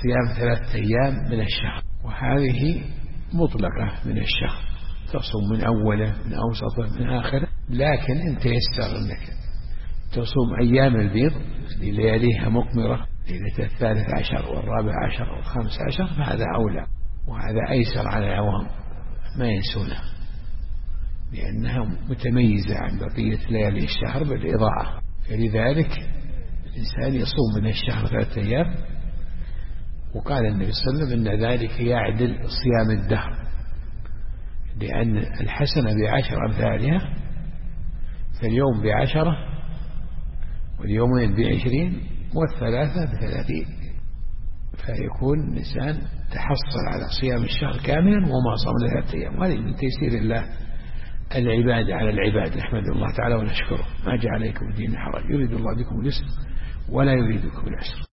صيام 3 أيام من الشهر، وهذه مطلقة من الشهر، تصوم من أوله من أوسطه من آخره، لكن إن تيسر أنك تصوم أيام البيض للياليها مقمرة، ليلة 13 و14 و15، فهذا أولى، وهذا أيسر على العوام ما ينسونه، لأنها متميزة عن بقية ليالي الشهر بالإضاعة. فلذلك الإنسان يصوم من الشهر 3 أيام. وقال النبي صلى الله عليه وسلم إن ذلك يعدل صيام الدهر، لأن الحسنة ب10 أمثالها، فاليوم ب10 واليومين ب20 والثلاثة ب30، فيكون الإنسان تحصل على صيام الشهر كاملا وما صام 3 أيام. وهذا من تيسير الله العباد على العباد. نحمد الله تعالى ونشكره. ما جعل عليكم الدين حرج، يريد الله بكم اليسر ولا يريد بكم العسر.